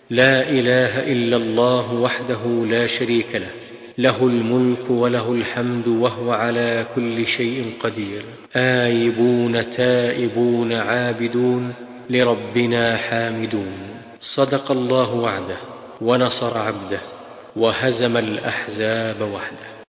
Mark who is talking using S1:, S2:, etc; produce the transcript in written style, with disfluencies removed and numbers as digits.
S1: لا إله إلا الله وحده لا شريك له، له الملك وله الحمد وهو على كل شيء قدير. آيبون تائبون عابدون لربنا حامدون. صدق الله وعده ونصر عبده وهزم الأحزاب وحده.